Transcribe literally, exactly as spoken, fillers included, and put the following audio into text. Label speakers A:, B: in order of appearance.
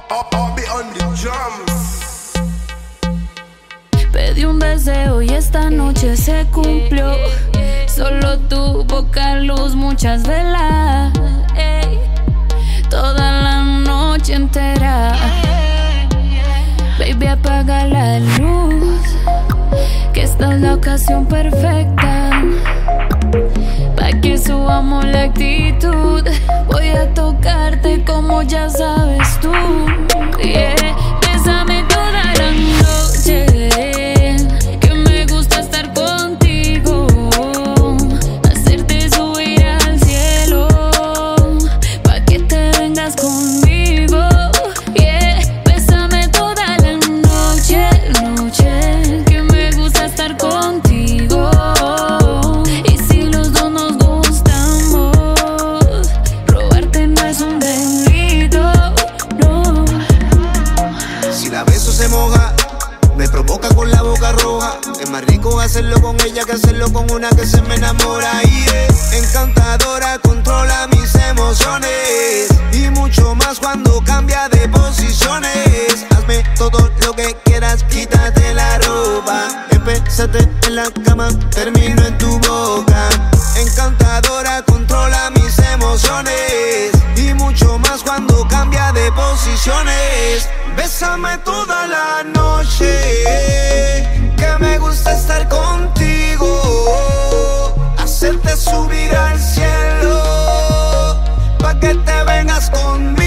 A: Pedí un deseo y esta noche se cumplió. Solo tu poca luz, muchas velas, ey, toda la noche entera. Baby, apaga la luz, que esta es la ocasión perfecta pa' que subamos la actitud. Voy a tocarte como ya sabes tú, yeah. Bésame toda la noche, que me gusta estar contigo, hacerte subir al cielo pa' que te vengas conmigo, yeah. Bésame toda la noche, noche, que me gusta estar contigo. Y si los dos nos gustamos, robarte no es un delito, no.
B: Si la beso se moja, me provoca con la boca roja. Es más rico hacerlo con ella que hacerlo con una que se me enamora. Y es encantadora, controla mis emociones y mucho más cuando cambia de posiciones. Hazme todo lo que quieras, quítate la ropa. Empézate en la cama, termino en tu boca. Encantadora, controla mis emociones y mucho más cuando cambia de posiciones. Bésame toda la noche, que me gusta estar contigo, hacerte subir al cielo pa' que te vengas conmigo.